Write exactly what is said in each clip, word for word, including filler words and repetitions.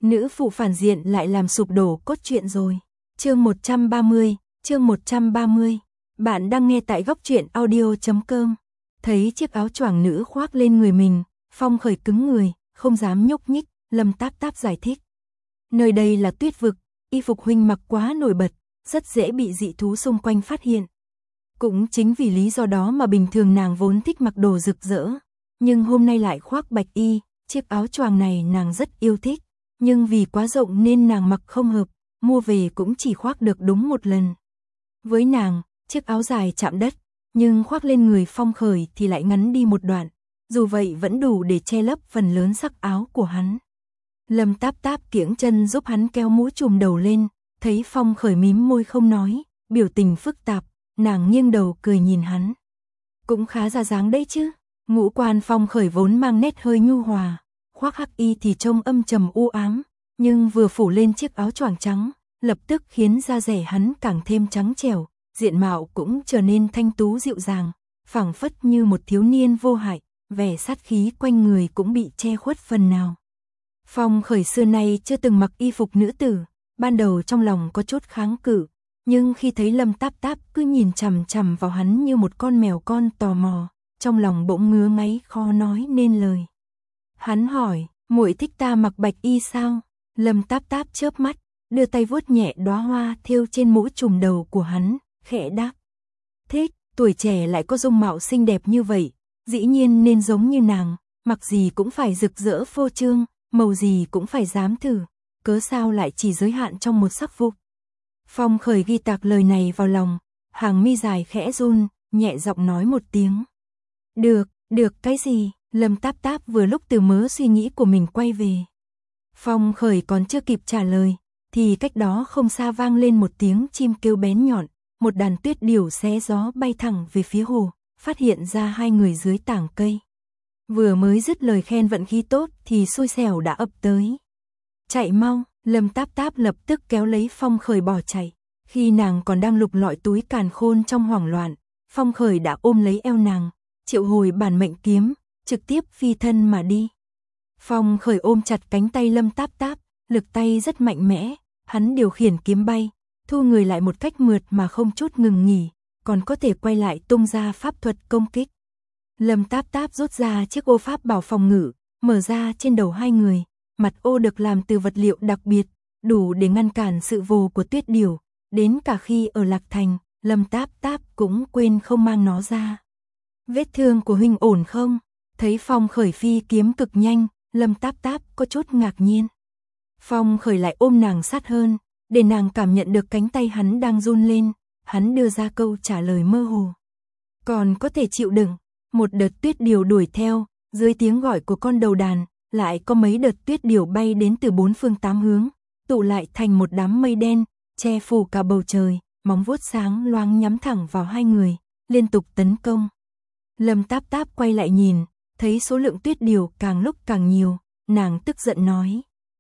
Nữ phụ phản diện lại làm sụp đổ cốt truyện rồi. Chương một trăm ba mươi, chương một trăm ba mươi. Bạn đang nghe tại góc truyện audio chấm com. Thấy chiếc áo choàng nữ khoác lên người mình, Phong Khởi cứng người, không dám nhúc nhích, Lâm Táp Táp giải thích. Nơi đây là tuyết vực, y phục huynh mặc quá nổi bật, rất dễ bị dị thú xung quanh phát hiện. Cũng chính vì lý do đó mà bình thường nàng vốn thích mặc đồ rực rỡ, nhưng hôm nay lại khoác bạch y, chiếc áo choàng này nàng rất yêu thích, nhưng vì quá rộng nên nàng mặc không hợp, mua về cũng chỉ khoác được đúng một lần. Với nàng, chiếc áo dài chạm đất, nhưng khoác lên người Phong Khởi thì lại ngắn đi một đoạn, dù vậy vẫn đủ để che lấp phần lớn sắc áo của hắn. Lâm Táp Táp kiễng chân giúp hắn kéo mũ trùm đầu lên, thấy Phong Khởi mím môi không nói, biểu tình phức tạp, nàng nghiêng đầu cười nhìn hắn. Cũng khá ra dáng đấy chứ, ngũ quan Phong Khởi vốn mang nét hơi nhu hòa, khoác hắc y thì trông âm trầm u ám, nhưng vừa phủ lên chiếc áo choàng trắng, lập tức khiến da dẻ hắn càng thêm trắng trẻo, diện mạo cũng trở nên thanh tú dịu dàng, phảng phất như một thiếu niên vô hại, vẻ sát khí quanh người cũng bị che khuất phần nào. Phong Khởi xưa nay chưa từng mặc y phục nữ tử, ban đầu trong lòng có chút kháng cự, nhưng khi thấy Lâm Táp Táp cứ nhìn chằm chằm vào hắn như một con mèo con tò mò, trong lòng bỗng ngứa ngáy khó nói nên lời. Hắn hỏi, muội thích ta mặc bạch y sao? Lâm Táp Táp chớp mắt, đưa tay vuốt nhẹ đóa hoa thêu trên mũ trùm đầu của hắn, khẽ đáp. Thích, tuổi trẻ lại có dung mạo xinh đẹp như vậy, dĩ nhiên nên giống như nàng, mặc gì cũng phải rực rỡ phô trương, màu gì cũng phải dám thử, cớ sao lại chỉ giới hạn trong một sắc phục. Phong Khởi ghi tạc lời này vào lòng, hàng mi dài khẽ run, nhẹ giọng nói một tiếng. Được, được cái gì? Lâm Táp Táp vừa lúc từ mớ suy nghĩ của mình quay về. Phong Khởi còn chưa kịp trả lời, thì cách đó không xa vang lên một tiếng chim kêu bén nhọn, một đàn tuyết điểu xé gió bay thẳng về phía hồ, phát hiện ra hai người dưới tảng cây. Vừa mới dứt lời khen vận khí tốt thì xui xẻo đã ập tới. Chạy mau, Lâm Táp Táp lập tức kéo lấy Phong Khởi bỏ chạy. Khi nàng còn đang lục lọi túi càn khôn trong hoảng loạn, Phong Khởi đã ôm lấy eo nàng, triệu hồi bản mệnh kiếm, trực tiếp phi thân mà đi. Phong Khởi ôm chặt cánh tay Lâm Táp Táp, lực tay rất mạnh mẽ, hắn điều khiển kiếm bay, thu người lại một cách mượt mà không chút ngừng nghỉ, còn có thể quay lại tung ra pháp thuật công kích. Lâm Táp Táp rút ra chiếc ô pháp bảo phòng ngự, mở ra trên đầu hai người, mặt ô được làm từ vật liệu đặc biệt, đủ để ngăn cản sự vồ của tuyết điểu, đến cả khi ở Lạc Thành, Lâm Táp Táp cũng quên không mang nó ra. Vết thương của huynh ổn không? Thấy Phong Khởi phi kiếm cực nhanh, Lâm Táp Táp có chút ngạc nhiên. Phong Khởi lại ôm nàng sát hơn, để nàng cảm nhận được cánh tay hắn đang run lên, hắn đưa ra câu trả lời mơ hồ. Còn có thể chịu đựng. Một đợt tuyết điểu đuổi theo, dưới tiếng gọi của con đầu đàn, lại có mấy đợt tuyết điểu bay đến từ bốn phương tám hướng, tụ lại thành một đám mây đen, che phủ cả bầu trời, móng vuốt sáng loáng nhắm thẳng vào hai người, liên tục tấn công. Lâm Táp Táp quay lại nhìn, thấy số lượng tuyết điểu càng lúc càng nhiều, nàng tức giận nói.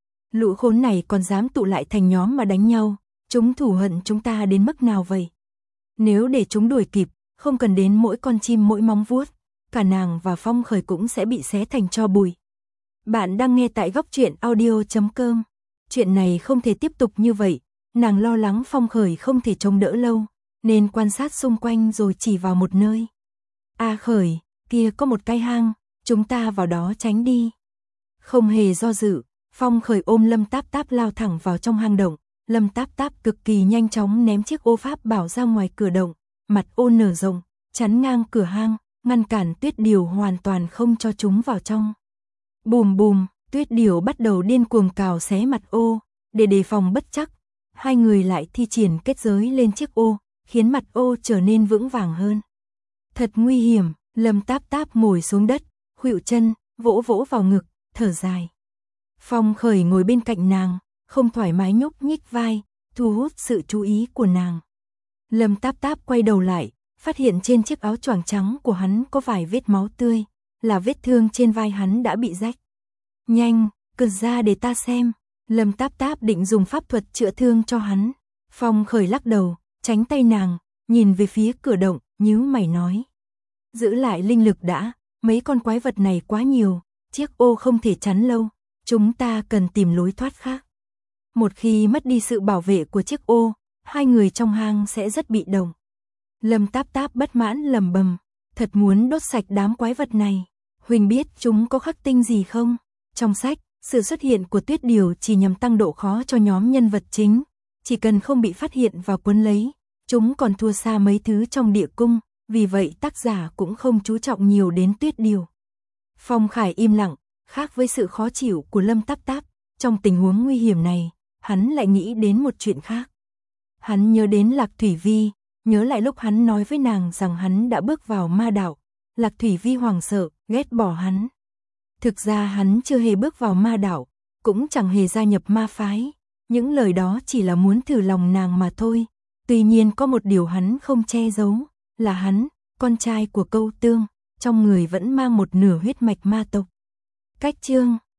Lũ khốn này còn dám tụ lại thành nhóm mà đánh nhau, chúng thù hận chúng ta đến mức nào vậy? Nếu để chúng đuổi kịp, không cần đến mỗi con chim mỗi móng vuốt, cả nàng và Phong Khởi cũng sẽ bị xé thành tro bụi. Bạn đang nghe tại góc truyện audio chấm com. Chuyện này không thể tiếp tục như vậy, nàng lo lắng Phong Khởi không thể chống đỡ lâu, nên quan sát xung quanh rồi chỉ vào một nơi. A Khởi, kia có một cái hang, chúng ta vào đó tránh đi. Không hề do dự, Phong Khởi ôm Lâm Táp Táp lao thẳng vào trong hang động, Lâm Táp Táp cực kỳ nhanh chóng ném chiếc ô pháp bảo ra ngoài cửa động, mặt ô nở rộng, chắn ngang cửa hang, ngăn cản tuyết điểu hoàn toàn không cho chúng vào trong. Bùm bùm, tuyết điểu bắt đầu điên cuồng cào xé mặt ô, để đề phòng bất trắc, hai người lại thi triển kết giới lên chiếc ô, khiến mặt ô trở nên vững vàng hơn. Thật nguy hiểm, Lâm Táp Táp ngồi xuống đất, khuỵu chân, vỗ vỗ vào ngực, thở dài. Phong Khởi ngồi bên cạnh nàng, không thoải mái nhúc nhích vai, thu hút sự chú ý của nàng. Lâm Táp Táp quay đầu lại, phát hiện trên chiếc áo choàng trắng của hắn có vài vết máu tươi, là vết thương trên vai hắn đã bị rách. Nhanh, cởi ra để ta xem. Lâm Táp Táp định dùng pháp thuật chữa thương cho hắn. Phong Khởi lắc đầu, tránh tay nàng, nhìn về phía cửa động, nhíu mày nói. Giữ lại linh lực đã, mấy con quái vật này quá nhiều, chiếc ô không thể chắn lâu, chúng ta cần tìm lối thoát khác. Một khi mất đi sự bảo vệ của chiếc ô, hai người trong hang sẽ rất bị động. Lâm Táp Táp bất mãn lầm bầm, thật muốn đốt sạch đám quái vật này. Huỳnh biết chúng có khắc tinh gì không? Trong sách, sự xuất hiện của tuyết điều chỉ nhằm tăng độ khó cho nhóm nhân vật chính. Chỉ cần không bị phát hiện và cuốn lấy, chúng còn thua xa mấy thứ trong địa cung, vì vậy tác giả cũng không chú trọng nhiều đến tuyết điều. Phong Khải im lặng, khác với sự khó chịu của Lâm Táp Táp, trong tình huống nguy hiểm này, hắn lại nghĩ đến một chuyện khác. Hắn nhớ đến Lạc Thủy Vi, nhớ lại lúc hắn nói với nàng rằng hắn đã bước vào ma đạo. Lạc Thủy Vi hoảng sợ, ghét bỏ hắn. Thực ra hắn chưa hề bước vào ma đạo, cũng chẳng hề gia nhập ma phái. Những lời đó chỉ là muốn thử lòng nàng mà thôi. Tuy nhiên có một điều hắn không che giấu, là hắn, con trai của Câu Tương, trong người vẫn mang một nửa huyết mạch ma tộc. Cách chương